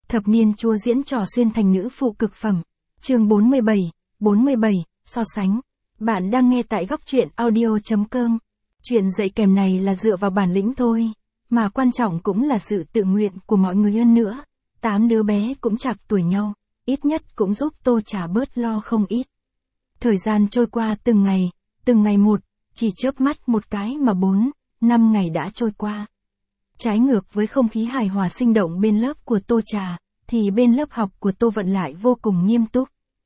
Thập niên chúa diễn trò xuyên thành nữ phụ cực phẩm. Chương 47, so sánh. Bạn đang nghe tại góc truyện audio.com. Chuyện dạy kèm này là dựa vào bản lĩnh thôi, mà quan trọng cũng là sự tự nguyện của mọi người hơn nữa. 8 đứa bé cũng chạc tuổi nhau, ít nhất cũng giúp Tô Trà bớt lo không ít. Thời gian trôi qua từng ngày một, chỉ chớp mắt một cái mà 4-5 ngày đã trôi qua. Trái ngược với không khí hài hòa sinh động bên lớp của Tô Trà, thì bên lớp học của Tô Vận lại vô cùng nghiêm túc.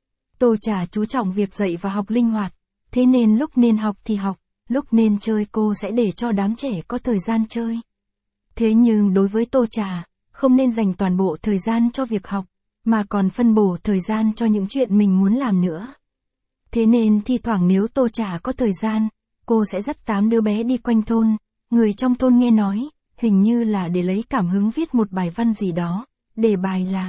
Tô Trà chú trọng việc dạy và học linh hoạt, thế nên lúc nên học thì học, lúc nên chơi cô sẽ để cho đám trẻ có thời gian chơi. Thế nhưng đối với Tô Trà, không nên dành toàn bộ thời gian cho việc học, mà còn phân bổ thời gian cho những chuyện mình muốn làm nữa. Thế nên thi thoảng nếu Tô Trà có thời gian, cô sẽ dắt 8 đứa bé đi quanh thôn, người trong thôn nghe nói, hình như là để lấy cảm hứng viết một bài văn gì đó, đề bài là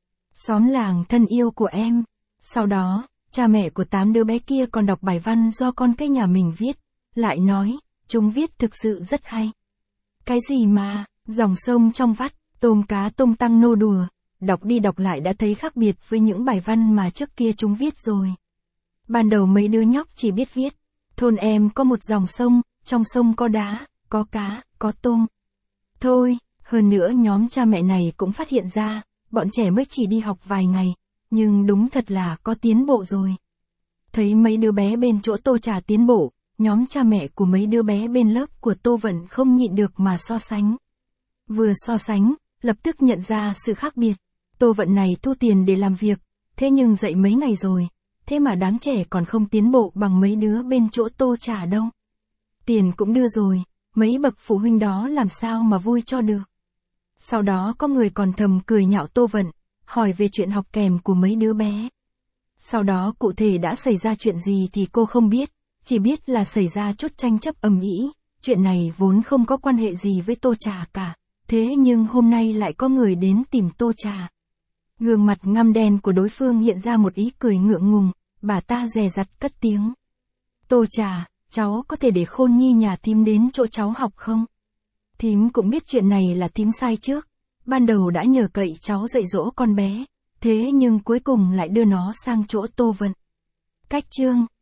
Xóm làng thân yêu của em. Sau đó, cha mẹ của 8 đứa bé kia còn đọc bài văn do con cái nhà mình viết, lại nói, chúng viết thực sự rất hay. Cái gì mà, dòng sông trong vắt, tôm cá tôm tăng nô đùa, đọc đi đọc lại đã thấy khác biệt với những bài văn mà trước kia chúng viết rồi. Ban đầu mấy đứa nhóc chỉ biết viết, thôn em có một dòng sông, trong sông có đá, có cá, có tôm. Thôi, hơn nữa nhóm cha mẹ này cũng phát hiện ra, bọn trẻ mới chỉ đi học vài ngày, nhưng đúng thật là có tiến bộ rồi. Thấy mấy đứa bé bên chỗ Tô Trà tiến bộ, nhóm cha mẹ của mấy đứa bé bên lớp của Tô Vận không nhịn được mà so sánh. Vừa so sánh, lập tức nhận ra sự khác biệt. Tô Vận này thu tiền để làm việc, thế nhưng dạy mấy ngày rồi, thế mà đám trẻ còn không tiến bộ bằng mấy đứa bên chỗ Tô Trà đâu. Tiền cũng đưa rồi, mấy bậc phụ huynh đó làm sao mà vui cho được. Sau đó có người còn thầm cười nhạo Tô Vận, hỏi về chuyện học kèm của mấy đứa bé. Sau đó cụ thể đã xảy ra chuyện gì thì cô không biết, chỉ biết là xảy ra chút tranh chấp ầm ĩ. Chuyện này vốn không có quan hệ gì với Tô Trà cả, thế nhưng hôm nay lại có người đến tìm Tô Trà. Gương mặt ngăm đen của đối phương hiện ra một ý cười ngượng ngùng, bà ta dè dặt cất tiếng. Tô Trà, cháu có thể để Khôn Nhi nhà thím đến chỗ cháu học không? Thím cũng biết chuyện này là thím sai trước, ban đầu đã nhờ cậy cháu dạy dỗ con bé, thế nhưng cuối cùng lại đưa nó sang chỗ Tô Vận. Cách chương